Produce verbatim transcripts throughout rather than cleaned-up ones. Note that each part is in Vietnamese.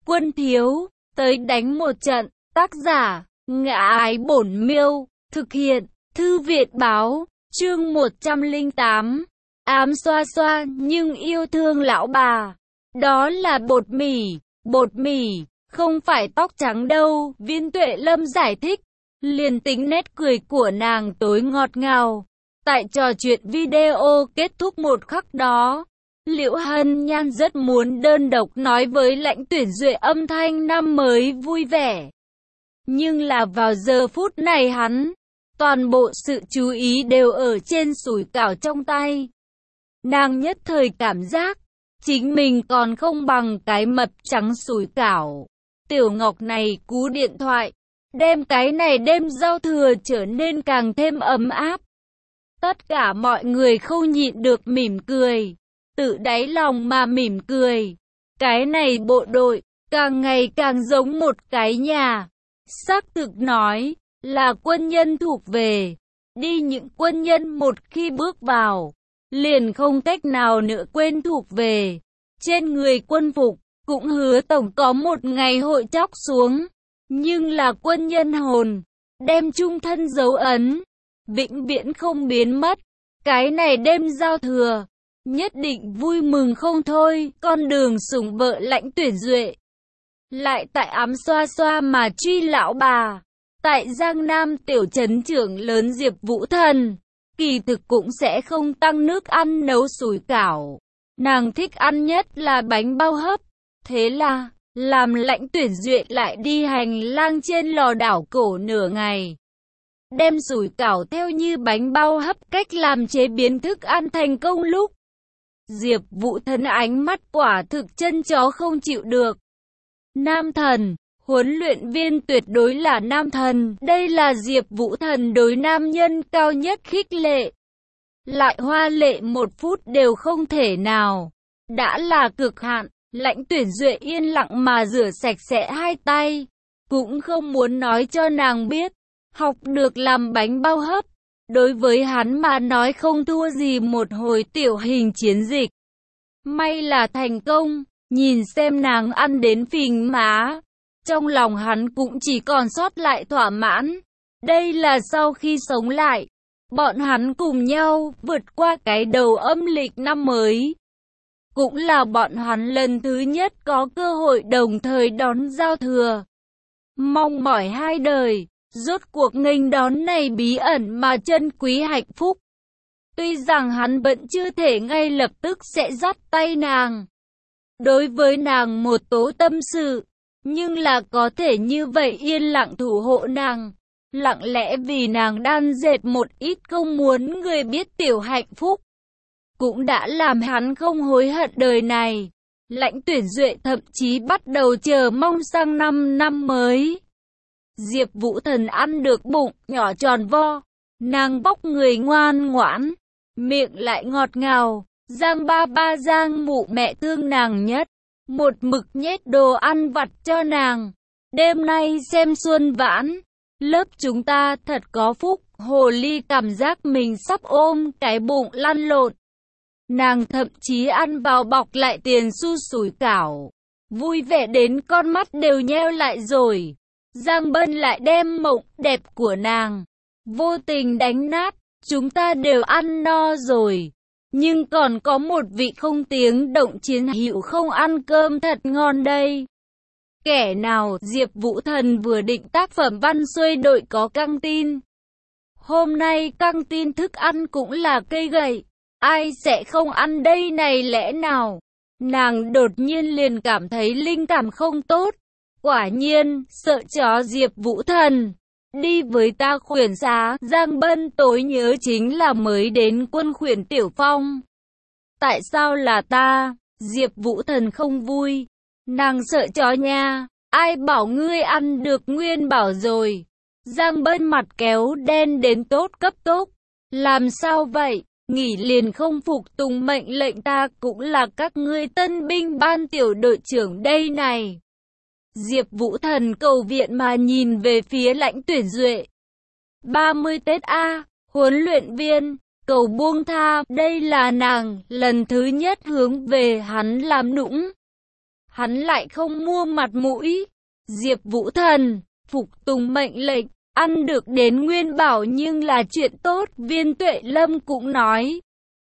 Quân thiếu, tới đánh một trận. Tác giả, Ngã Ái Bổn Miêu. Thực hiện, Thư viện báo. Chương một trăm lẻ tám. Ám xoa xoa nhưng yêu thương lão bà. Đó là bột mì. Bột mì, không phải tóc trắng đâu. Viên Tuệ Lâm giải thích. Liền tính nét cười của nàng tối ngọt ngào. Tại trò chuyện video kết thúc một khắc đó, Liễu Hân Nhan rất muốn đơn độc nói với Lãnh Tuyển Duệ âm thanh năm mới vui vẻ. Nhưng là vào giờ phút này hắn, toàn bộ sự chú ý đều ở trên sủi cảo trong tay. Nàng nhất thời cảm giác, chính mình còn không bằng cái mập trắng sủi cảo. Tiểu Ngọc này cú điện thoại, đem cái này đêm giao thừa trở nên càng thêm ấm áp. Tất cả mọi người không nhịn được mỉm cười, tự đáy lòng mà mỉm cười. Cái này bộ đội, càng ngày càng giống một cái nhà. Xác thực nói, là quân nhân thuộc về. Đi những quân nhân một khi bước vào, liền không cách nào nữa quên thuộc về. Trên người quân phục, cũng hứa tổng có một ngày hội chóc xuống. Nhưng là quân nhân hồn, đem chung thân dấu ấn, vĩnh viễn không biến mất. Cái này đêm giao thừa, nhất định vui mừng không thôi. Con đường sủng vợ Lãnh Tuyển Duệ, lại tại ám xoa xoa mà truy lão bà. Tại Giang Nam tiểu trấn trưởng lớn Diệp Vũ Thần, kỳ thực cũng sẽ không tăng nước ăn nấu sủi cảo. Nàng thích ăn nhất là bánh bao hấp. Thế là, làm Lãnh Tuyển Duệ lại đi hành lang trên lò đảo cổ nửa ngày. Đem sủi cảo theo như bánh bao hấp cách làm chế biến thức ăn thành công lúc. Diệp Vũ Thần ánh mắt quả thực chân chó không chịu được. Nam thần, huấn luyện viên tuyệt đối là nam thần. Đây là Diệp Vũ Thần đối nam nhân cao nhất khích lệ. Lại hoa lệ một phút đều không thể nào. Đã là cực hạn. Lãnh Tuyển Duệ yên lặng mà rửa sạch sẽ hai tay. Cũng không muốn nói cho nàng biết. Học được làm bánh bao hấp, đối với hắn mà nói không thua gì một hồi tiểu hình chiến dịch. May là thành công, nhìn xem nàng ăn đến phình má. Trong lòng hắn cũng chỉ còn sót lại thỏa mãn. Đây là sau khi sống lại, bọn hắn cùng nhau vượt qua cái đầu âm lịch năm mới. Cũng là bọn hắn lần thứ nhất có cơ hội đồng thời đón giao thừa. Mong mỏi hai đời, rốt cuộc nghênh đón này bí ẩn mà chân quý hạnh phúc. Tuy rằng hắn vẫn chưa thể ngay lập tức sẽ dắt tay nàng, đối với nàng một tố tâm sự, nhưng là có thể như vậy yên lặng thủ hộ nàng, lặng lẽ vì nàng đan dệt một ít không muốn người biết tiểu hạnh phúc, cũng đã làm hắn không hối hận đời này. Lãnh Tuyển Duệ thậm chí bắt đầu chờ mong sang năm năm mới. Diệp Vũ Thần ăn được bụng nhỏ tròn vo, nàng vóc người ngoan ngoãn, miệng lại ngọt ngào. Giang ba ba Giang mụ mẹ thương nàng nhất, một mực nhét đồ ăn vặt cho nàng. Đêm nay xem xuân vãn, lớp chúng ta thật có phúc. Hồ ly cảm giác mình sắp ôm cái bụng lăn lộn. Nàng thậm chí ăn vào bọc lại tiền xu sủi cảo, vui vẻ đến con mắt đều nheo lại rồi. Giang Bân lại đem mộng đẹp của nàng vô tình đánh nát. Chúng ta đều ăn no rồi, nhưng còn có một vị không tiếng động chiến hữu không ăn cơm thật ngon đây. Kẻ nào? Diệp Vũ Thần vừa định tác phẩm văn xuôi đội có căng tin. Hôm nay căng tin thức ăn cũng là cây gậy, ai sẽ không ăn đây này lẽ nào? Nàng đột nhiên liền cảm thấy linh cảm không tốt. Quả nhiên, sợ chó Diệp Vũ Thần. Đi với ta khuyển xá. Giang Bân tối nhớ chính là mới đến quân khuyển Tiểu Phong. Tại sao là ta? Diệp Vũ Thần không vui. Nàng sợ chó nha. Ai bảo ngươi ăn được nguyên bảo rồi. Giang Bân mặt kéo đen đến tốt cấp tốc. Làm sao vậy? Nghỉ liền không phục tùng mệnh lệnh, ta cũng là các ngươi tân binh ban tiểu đội trưởng đây này. Diệp Vũ Thần cầu viện mà nhìn về phía Lãnh Tuyển Duệ. ba mươi Tết A, huấn luyện viên, cầu buông tha. Đây là nàng lần thứ nhất hướng về hắn làm nũng. hắn lại không mua mặt mũi. Diệp Vũ Thần, phục tùng mệnh lệnh, ăn được đến nguyên bảo nhưng là chuyện tốt, Viên Tuệ Lâm cũng nói.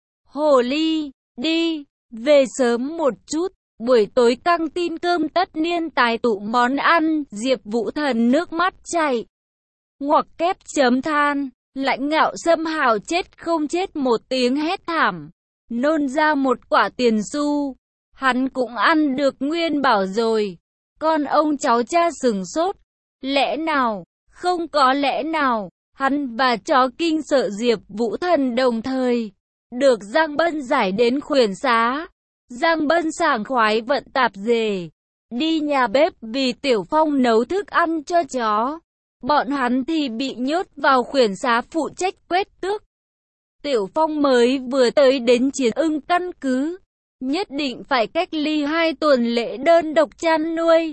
Hồ ly, đi, về sớm một chút, buổi tối căng tin cơm tất niên tái tụ món ăn, Diệp Vũ Thần nước mắt chảy. Ngoặc kép chấm than, Lãnh Ngạo Sâm hào chết không chết một tiếng hét thảm, nôn ra một quả tiền xu, hắn cũng ăn được nguyên bảo rồi. Con ông cháu cha sừng sốt, lẽ nào, không có lẽ nào, hắn và chó kinh sợ Diệp Vũ Thần đồng thời, được Giang Bân giải đến khuyển xá. Giang Bân sảng khoái vận tạp dề, đi nhà bếp vì Tiểu Phong nấu thức ăn cho chó. Bọn hắn thì bị nhốt vào khuyển xá phụ trách quét tước. Tiểu Phong mới vừa tới đến Chiến Ưng căn cứ, nhất định phải cách ly hai tuần lễ đơn độc chăn nuôi.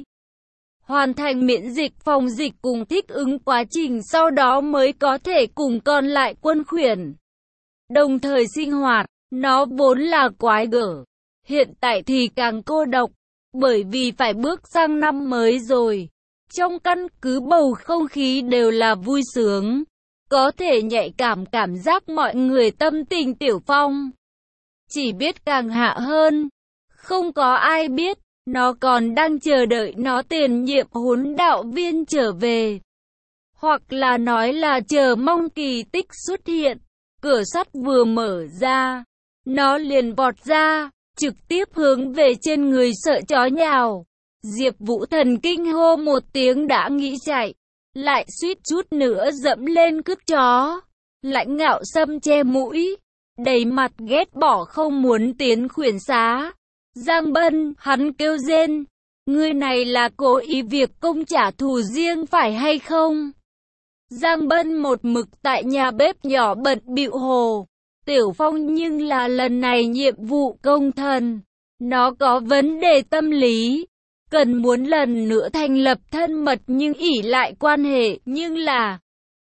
Hoàn thành miễn dịch phòng dịch cùng thích ứng quá trình sau đó mới có thể cùng còn lại quân khuyển. Đồng thời sinh hoạt, nó vốn là quái gở, hiện tại thì càng cô độc, bởi vì phải bước sang năm mới rồi. Trong căn cứ bầu không khí đều là vui sướng, có thể nhạy cảm cảm giác mọi người tâm tình. Tiểu Phong chỉ biết càng hạ hơn, không có ai biết, nó còn đang chờ đợi nó tiền nhiệm huấn đạo viên trở về. Hoặc là nói là chờ mong kỳ tích xuất hiện, cửa sắt vừa mở ra, nó liền vọt ra, trực tiếp hướng về trên người sợ chó nhào. Diệp Vũ Thần kinh hô một tiếng đã nghĩ chạy, lại suýt chút nữa dẫm lên cứt chó. Lãnh Ngạo Sâm che mũi, đầy mặt ghét bỏ không muốn tiến khuyển xá. Giang Bân, hắn kêu rên, ngươi này là cố ý việc công trả thù riêng phải hay không? Giang Bân một mực tại nhà bếp nhỏ bận bịu hồ. Tiểu Phong nhưng là lần này nhiệm vụ công thần, nó có vấn đề tâm lý, cần muốn lần nữa thành lập thân mật nhưng ỷ lại quan hệ, nhưng là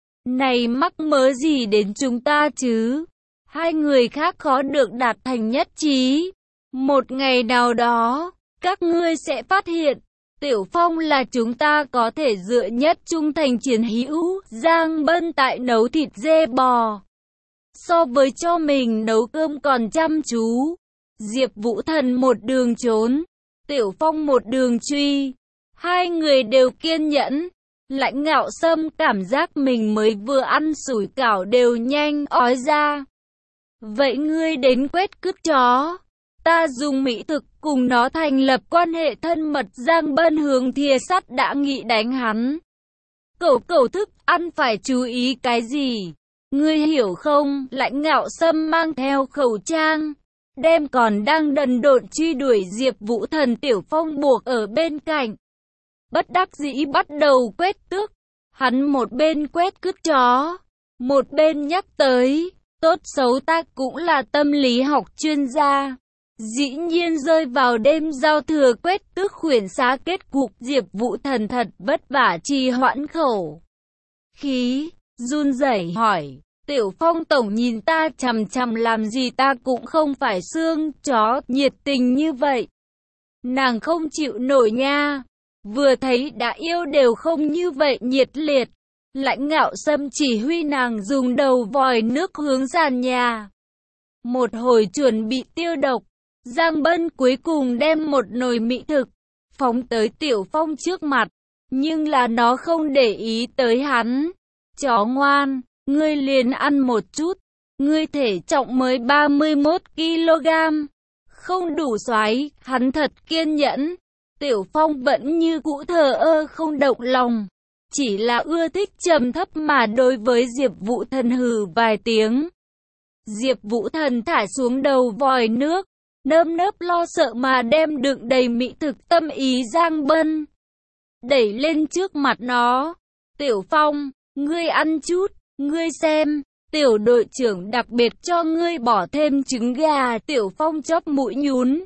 này mắc mớ gì đến chúng ta chứ? Hai người khác khó được đạt thành nhất trí. Một ngày nào đó, các ngươi sẽ phát hiện, Tiểu Phong là chúng ta có thể dựa nhất trung thành chiến hữu. Giang Bân tại nấu thịt dê bò, so với cho mình nấu cơm còn chăm chú. Diệp Vũ Thần một đường trốn, Tiểu Phong một đường truy, hai người đều kiên nhẫn. Lãnh Ngạo Sâm cảm giác mình mới vừa ăn sủi cảo đều nhanh ói ra. Vậy ngươi đến quét cứt chó, ta dùng mỹ thực cùng nó thành lập quan hệ thân mật. Giang Bân hướng thìa sắt đã nghị đánh hắn. Cẩu cẩu thức ăn phải chú ý cái gì? Ngươi hiểu không? Lãnh Ngạo Sâm mang theo khẩu trang, đem còn đang đần độn truy đuổi Diệp Vũ Thần Tiểu Phong buộc ở bên cạnh. Bất đắc dĩ bắt đầu quét tước. Hắn một bên quét cứt chó, một bên nhắc tới, tốt xấu ta cũng là tâm lý học chuyên gia. Dĩ nhiên rơi vào đêm giao thừa quét tước khuyển xá, kết cục Diệp Vũ Thần thật vất vả trì hoãn khẩu khí, run rẩy hỏi, Tiểu Phong tổng nhìn ta chằm chằm làm gì, ta cũng không phải xương chó nhiệt tình như vậy. Nàng không chịu nổi nha, vừa thấy đã yêu đều không như vậy nhiệt liệt. Lãnh Ngạo Sâm chỉ huy nàng dùng đầu vòi nước hướng sàn nhà. Một hồi chuẩn bị tiêu độc, Giang Bân cuối cùng đem một nồi mỹ thực phóng tới Tiểu Phong trước mặt, nhưng là nó không để ý tới hắn. Chó ngoan, ngươi liền ăn một chút, ngươi thể trọng mới ba mươi mốt ki lô gam, không đủ xoái. Hắn thật kiên nhẫn. Tiểu Phong vẫn như cũ thờ ơ không động lòng, chỉ là ưa thích trầm thấp mà đối với Diệp Vũ Thần hừ vài tiếng. Diệp Vũ Thần thả xuống đầu vòi nước, nơm nớp lo sợ mà đem đựng đầy mỹ thực tâm ý Giang Bân đẩy lên trước mặt nó. Tiểu Phong, ngươi ăn chút, ngươi xem, tiểu đội trưởng đặc biệt cho ngươi bỏ thêm trứng gà. Tiểu Phong chóp mũi nhún,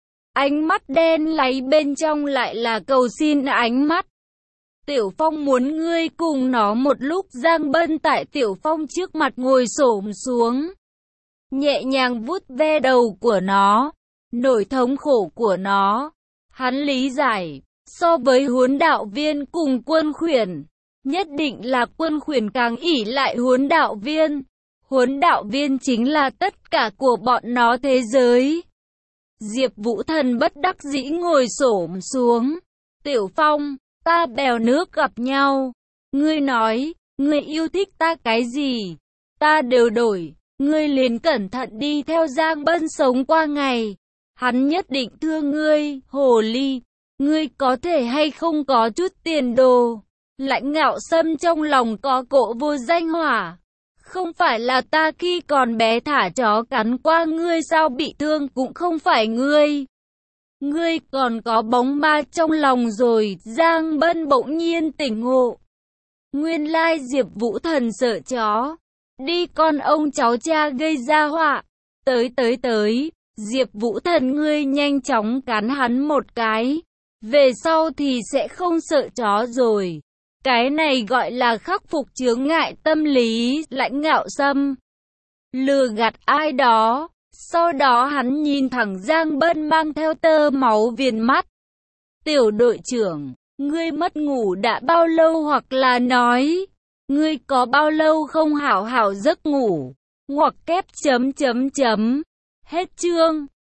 ánh mắt đen láy bên trong lại là cầu xin ánh mắt. Tiểu Phong muốn ngươi cùng nó một lúc. Giang Bân tại Tiểu Phong trước mặt ngồi xổm xuống, nhẹ nhàng vuốt ve đầu của nó, nỗi thống khổ của nó. Hắn lý giải, so với huấn đạo viên cùng quân khuyển, nhất định là quân khuyển càng ỷ lại huấn đạo viên. Huấn đạo viên chính là tất cả của bọn nó thế giới. Diệp Vũ Thần bất đắc dĩ ngồi xổm xuống. Tiểu Phong, ta bèo nước gặp nhau. Ngươi nói, ngươi yêu thích ta cái gì? Ta đều đổi. Ngươi liền cẩn thận đi theo Giang Bân sống qua ngày. Hắn nhất định thương ngươi, hồ ly. Ngươi có thể hay không có chút tiền đồ. Lãnh Ngạo Sâm trong lòng có cỗ vô danh hỏa. Không phải là ta khi còn bé thả chó cắn qua ngươi sao, bị thương cũng không phải ngươi. Ngươi còn có bóng ma trong lòng rồi. Giang Bân bỗng nhiên tỉnh ngộ. Nguyên lai Diệp Vũ Thần sợ chó. Đi con ông cháu cha gây ra họa. Tới tới tới, Diệp Vũ Thần ngươi nhanh chóng cắn hắn một cái. Về sau thì sẽ không sợ chó rồi. Cái này gọi là khắc phục chướng ngại tâm lý. Lãnh Ngạo Sâm lừa gạt ai đó. Sau đó hắn nhìn thẳng Giang Bân mang theo tơ máu viền mắt. Tiểu đội trưởng, ngươi mất ngủ đã bao lâu, hoặc là nói, ngươi có bao lâu không hảo hảo giấc ngủ? Ngoặc kép chấm chấm chấm. Hết chương.